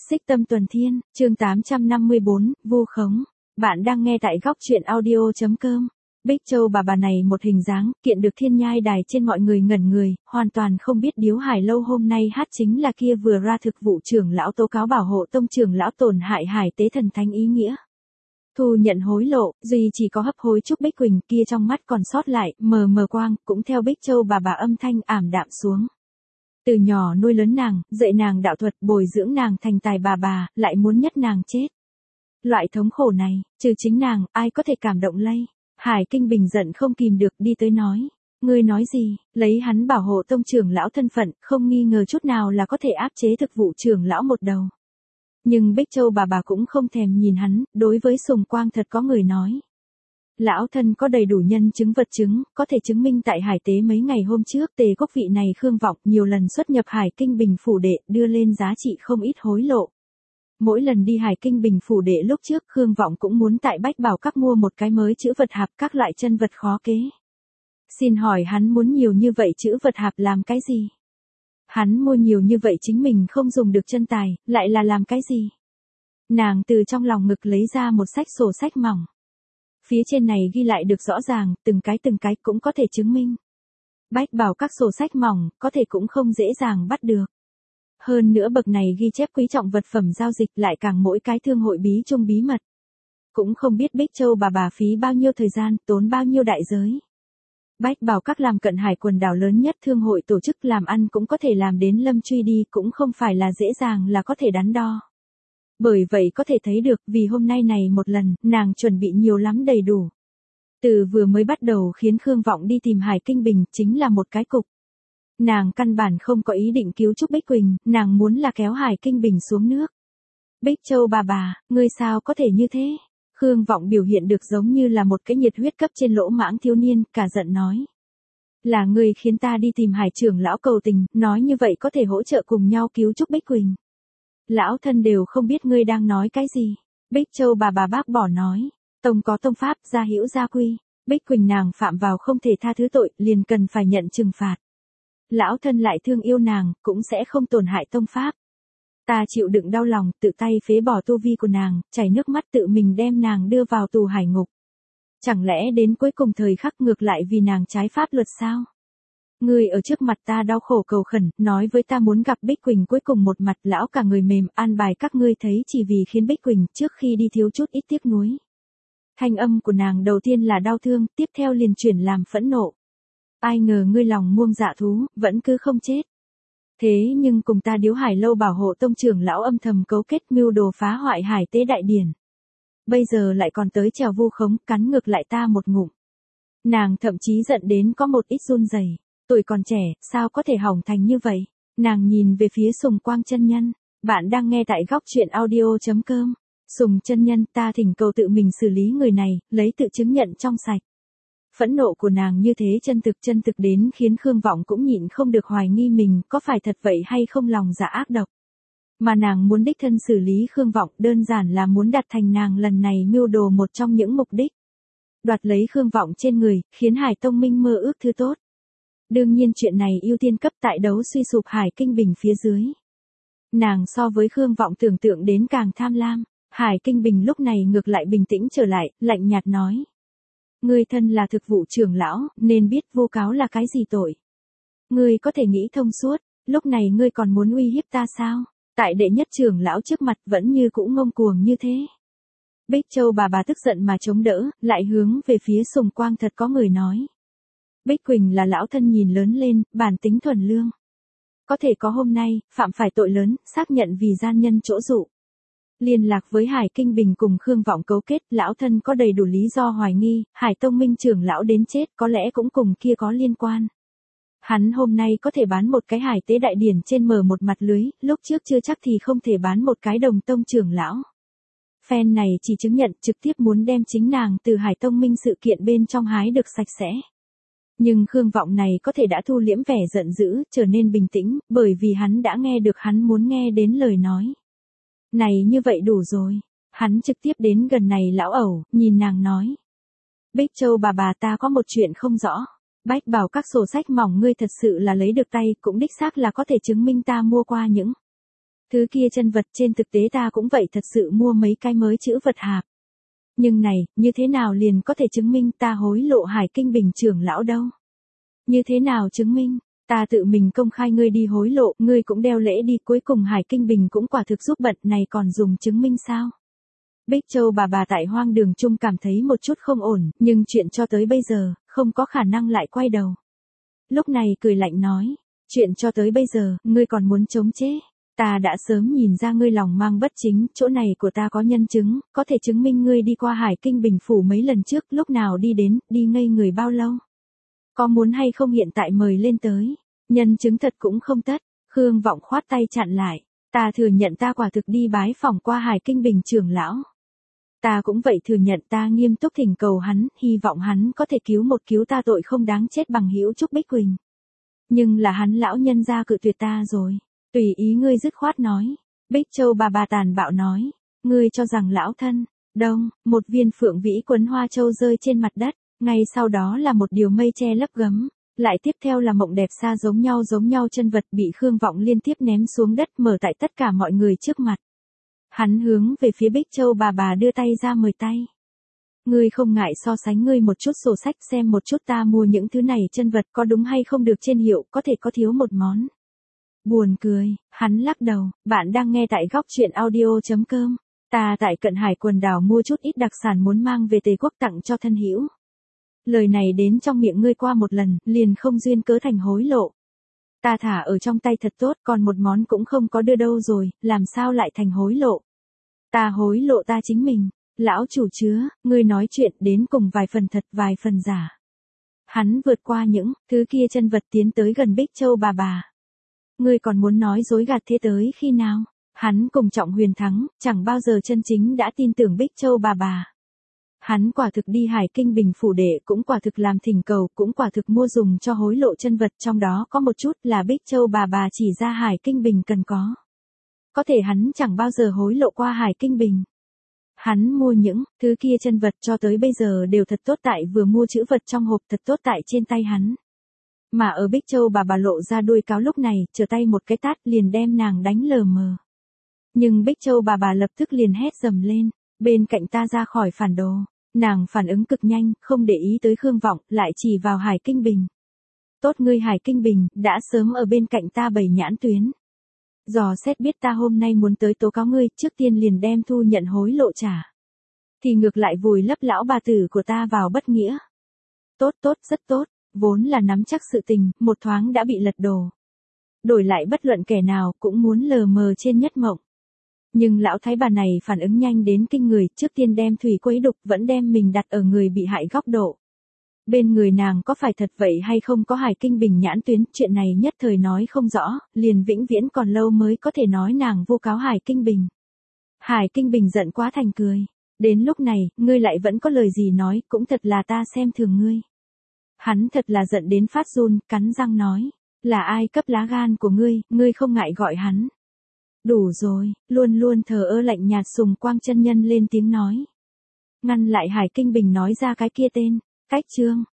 Xích Tâm Tuần Thiên, chương 854, vu khống. Bạn đang nghe tại góc truyện audio.com. Bích Châu bà này một hình dáng, kiện được thiên nhai đài trên mọi người ngẩn người, hoàn toàn không biết Điếu Hải Lâu hôm nay hát chính là kia vừa ra thực vụ trưởng lão tố cáo bảo hộ tông trưởng lão tổn hại Hải Tế Thần Thánh ý nghĩa. Thu nhận hối lộ, duy chỉ có hấp hối Trúc Bích Quỳnh kia trong mắt còn sót lại, mờ mờ quang, cũng theo Bích Châu bà âm thanh ảm đạm xuống. Từ nhỏ nuôi lớn nàng, dạy nàng đạo thuật, bồi dưỡng nàng thành tài bà, lại muốn nhất nàng chết. Loại thống khổ này, trừ chính nàng, ai có thể cảm động lây. Hải Kinh Bình giận không kìm được đi tới nói. Ngươi nói gì, lấy hắn bảo hộ tông trưởng lão thân phận, không nghi ngờ chút nào là có thể áp chế thực vụ trưởng lão một đầu. Nhưng Bích Châu bà cũng không thèm nhìn hắn, đối với Sùng Quang thật có người nói. Lão thân có đầy đủ nhân chứng vật chứng, có thể chứng minh tại Hải Tế mấy ngày hôm trước Tề Quốc vị này Khương Vọng nhiều lần xuất nhập Hải Kinh Bình phủ đệ, đưa lên giá trị không ít hối lộ. Mỗi lần đi Hải Kinh Bình phủ đệ lúc trước Khương Vọng cũng muốn tại Bách Bảo Các mua một cái mới chữ vật hạp các loại chân vật khó kế. Xin hỏi hắn muốn nhiều như vậy chữ vật hạp làm cái gì? Hắn mua nhiều như vậy chính mình không dùng được chân tài, lại là làm cái gì? Nàng từ trong lòng ngực lấy ra một sổ sách mỏng. Phía trên này ghi lại được rõ ràng, từng cái cũng có thể chứng minh. Bách Bảo Các sổ sách mỏng, có thể cũng không dễ dàng bắt được. Hơn nữa bậc này ghi chép quý trọng vật phẩm giao dịch lại càng mỗi cái thương hội bí chung bí mật. Cũng không biết Bích Châu bà phí bao nhiêu thời gian, tốn bao nhiêu đại giới. Bách Bảo Các làm cận hải quần đảo lớn nhất thương hội tổ chức làm ăn cũng có thể làm đến lâm truy đi cũng không phải là dễ dàng là có thể đắn đo. Bởi vậy có thể thấy được vì hôm nay này một lần, nàng chuẩn bị nhiều lắm đầy đủ. Từ vừa mới bắt đầu khiến Khương Vọng đi tìm Hải Kinh Bình chính là một cái cục. Nàng căn bản không có ý định cứu Trúc Bích Quỳnh, nàng muốn là kéo Hải Kinh Bình xuống nước. Bích Châu bà, ngươi sao có thể như thế? Khương Vọng biểu hiện được giống như là một cái nhiệt huyết cấp trên lỗ mãng thiếu niên, cả giận nói. Là ngươi khiến ta đi tìm Hải trưởng lão cầu tình, nói như vậy có thể hỗ trợ cùng nhau cứu Trúc Bích Quỳnh. Lão thân đều không biết ngươi đang nói cái gì. Bích Châu bà bác bỏ nói. Tông có tông pháp, gia hữu gia quy. Bích Quỳnh nàng phạm vào không thể tha thứ tội, liền cần phải nhận trừng phạt. Lão thân lại thương yêu nàng, cũng sẽ không tổn hại tông pháp. Ta chịu đựng đau lòng, tự tay phế bỏ tu vi của nàng, chảy nước mắt tự mình đem nàng đưa vào tù hải ngục. Chẳng lẽ đến cuối cùng thời khắc ngược lại vì nàng trái pháp luật sao? Ngươi ở trước mặt ta đau khổ cầu khẩn, nói với ta muốn gặp Bích Quỳnh cuối cùng một mặt lão cả người mềm, an bài các ngươi thấy chỉ vì khiến Bích Quỳnh trước khi đi thiếu chút ít tiếc nuối. Thanh âm của nàng đầu tiên là đau thương, tiếp theo liền chuyển làm phẫn nộ. Ai ngờ ngươi lòng muông dạ thú, vẫn cứ không chết. Thế nhưng cùng ta Điếu Hải Lâu bảo hộ tông trưởng lão âm thầm cấu kết mưu đồ phá hoại Hải Tế đại điển. Bây giờ lại còn tới trèo vu khống, cắn ngược lại ta một ngụm. Nàng thậm chí giận đến có một ít run rẩy. Tuổi còn trẻ, sao có thể hỏng thành như vậy? Nàng nhìn về phía Sùng Quang chân nhân. Bạn đang nghe tại góc truyện audio.com. Sùng chân nhân, ta thỉnh cầu tự mình xử lý người này, lấy tự chứng nhận trong sạch. Phẫn nộ của nàng như thế chân thực đến khiến Khương Vọng cũng nhịn không được hoài nghi mình có phải thật vậy hay không lòng dạ ác độc. Mà nàng muốn đích thân xử lý Khương Vọng đơn giản là muốn đặt thành nàng lần này mưu đồ một trong những mục đích. Đoạt lấy Khương Vọng trên người, khiến Hải Tông Minh mơ ước thứ tốt. Đương nhiên chuyện này ưu tiên cấp tại đấu suy sụp Hải Kinh Bình phía dưới. Nàng so với Khương Vọng tưởng tượng đến càng tham lam, Hải Kinh Bình lúc này ngược lại bình tĩnh trở lại, lạnh nhạt nói. Ngươi thân là thực vụ trưởng lão, nên biết vu cáo là cái gì tội. Ngươi có thể nghĩ thông suốt, lúc này ngươi còn muốn uy hiếp ta sao? Tại đệ nhất trưởng lão trước mặt vẫn như cũ ngông cuồng như thế. Bích Châu bà tức giận mà chống đỡ, lại hướng về phía Sùng Quang thật có người nói. Bích Quỳnh là lão thân nhìn lớn lên, bản tính thuần lương. Có thể có hôm nay, phạm phải tội lớn, xác nhận vì gian nhân chỗ dụ. Liên lạc với Hải Kinh Bình cùng Khương Vọng cấu kết, lão thân có đầy đủ lý do hoài nghi, Hải Tông Minh trưởng lão đến chết có lẽ cũng cùng kia có liên quan. Hắn hôm nay có thể bán một cái Hải Tế đại điển trên mở một mặt lưới, lúc trước chưa chắc thì không thể bán một cái Đồng Tông trưởng lão. Phen này chỉ chứng nhận trực tiếp muốn đem chính nàng từ Hải Tông Minh sự kiện bên trong hái được sạch sẽ. Nhưng Khương Vọng này có thể đã thu liễm vẻ giận dữ, trở nên bình tĩnh, bởi vì hắn đã nghe được hắn muốn nghe đến lời nói. Này như vậy đủ rồi. Hắn trực tiếp đến gần này lão ẩu, nhìn nàng nói. Bích Châu bà ta có một chuyện không rõ. Bách Bảo Các sổ sách mỏng ngươi thật sự là lấy được tay, cũng đích xác là có thể chứng minh ta mua qua những Thứ kia chân vật trên thực tế ta cũng vậy, thật sự mua mấy cái mới chữ vật hạp. Nhưng này, như thế nào liền có thể chứng minh ta hối lộ Hải Kinh Bình trưởng lão đâu? Như thế nào chứng minh? Ta tự mình công khai ngươi đi hối lộ, ngươi cũng đeo lễ đi, cuối cùng Hải Kinh Bình cũng quả thực giúp bận, này còn dùng chứng minh sao? Bích Châu bà tại hoang đường chung cảm thấy một chút không ổn, nhưng chuyện cho tới bây giờ, không có khả năng lại quay đầu. Lúc này cười lạnh nói, chuyện cho tới bây giờ, ngươi còn muốn chống chế? Ta đã sớm nhìn ra ngươi lòng mang bất chính, chỗ này của ta có nhân chứng, có thể chứng minh ngươi đi qua Hải Kinh Bình phủ mấy lần trước, lúc nào đi đến, đi ngây người bao lâu. Có muốn hay không hiện tại mời lên tới, nhân chứng thật cũng không tất. Khương Vọng khoát tay chặn lại, ta thừa nhận ta quả thực đi bái phỏng qua Hải Kinh Bình trưởng lão. Ta cũng vậy thừa nhận, ta nghiêm túc thỉnh cầu hắn, hy vọng hắn có thể cứu ta tội không đáng chết bằng hữu Trúc Bích Quỳnh. Nhưng là hắn lão nhân gia cự tuyệt ta rồi. Tùy ý ngươi, dứt khoát nói. Bích Châu bà tàn bạo nói, ngươi cho rằng lão thân, đông, một viên phượng vĩ quấn hoa châu rơi trên mặt đất, ngay sau đó là một điều mây che lấp gấm, lại tiếp theo là mộng đẹp xa giống nhau chân vật bị Khương Vọng liên tiếp ném xuống đất, mở tại tất cả mọi người trước mặt. Hắn hướng về phía Bích Châu bà đưa tay ra mời tay. Ngươi không ngại so sánh ngươi một chút sổ sách xem một chút ta mua những thứ này chân vật có đúng hay không được trên hiệu, có thể có thiếu một món. Buồn cười, hắn lắc đầu, bạn đang nghe tại góc truyện audio.com. Ta tại Cận Hải quần đảo mua chút ít đặc sản muốn mang về Tề quốc tặng cho thân hữu. Lời này đến trong miệng ngươi qua một lần, liền không duyên cớ thành hối lộ. Ta thả ở trong tay thật tốt, còn một món cũng không có đưa đâu rồi, làm sao lại thành hối lộ? Ta hối lộ ta chính mình, lão chủ chứa, ngươi nói chuyện đến cùng vài phần thật vài phần giả. Hắn vượt qua những thứ kia chân vật tiến tới gần Bích Châu bà. Ngươi còn muốn nói dối gạt thế tới khi nào? Hắn cùng Trọng Huyền thắng, chẳng bao giờ chân chính đã tin tưởng Bích Châu bà. Hắn quả thực đi Hải Kinh Bình phủ đệ, cũng quả thực làm thỉnh cầu, cũng quả thực mua dùng cho hối lộ chân vật, trong đó có một chút là Bích Châu bà chỉ ra Hải Kinh Bình cần có. Có thể hắn chẳng bao giờ hối lộ qua Hải Kinh Bình. Hắn mua những thứ kia chân vật cho tới bây giờ đều thật tốt tại vừa mua chữ vật trong hộp, thật tốt tại trên tay hắn. Mà ở Bích Châu bà lộ ra đuôi cáo lúc này, trở tay một cái tát liền đem nàng đánh lờ mờ. Nhưng Bích Châu bà lập tức liền hét dầm lên, bên cạnh ta ra khỏi phản đồ. Nàng phản ứng cực nhanh, không để ý tới Khương Vọng, lại chỉ vào Hải Kinh Bình. Tốt ngươi Hải Kinh Bình, đã sớm ở bên cạnh ta bày nhãn tuyến. Dò xét biết ta hôm nay muốn tới tố cáo ngươi, trước tiên liền đem thu nhận hối lộ trả. Thì ngược lại vùi lấp lão bà tử của ta vào bất nghĩa. Tốt, rất tốt, vốn là nắm chắc sự tình, một thoáng đã bị lật đổ. Đổi lại bất luận kẻ nào cũng muốn lờ mờ trên nhất mộng. Nhưng lão thái bà này phản ứng nhanh đến kinh người, trước tiên đem thủy quấy đục, vẫn đem mình đặt ở người bị hại góc độ. Bên người nàng có phải thật vậy hay không có Hải Kinh Bình nhãn tuyến, chuyện này nhất thời nói không rõ, liền vĩnh viễn còn lâu mới có thể nói nàng vu cáo Hải Kinh Bình. Hải Kinh Bình giận quá thành cười. Đến lúc này, ngươi lại vẫn có lời gì nói, cũng thật là ta xem thường ngươi. Hắn thật là giận đến phát run, cắn răng nói. Là ai cấp lá gan của ngươi không ngại gọi hắn. Đủ rồi, luôn luôn thờ ơ lạnh nhạt Sùng Quang chân nhân lên tiếng nói. Ngăn lại Hải Kinh Bình nói ra cái kia tên. Cách chương,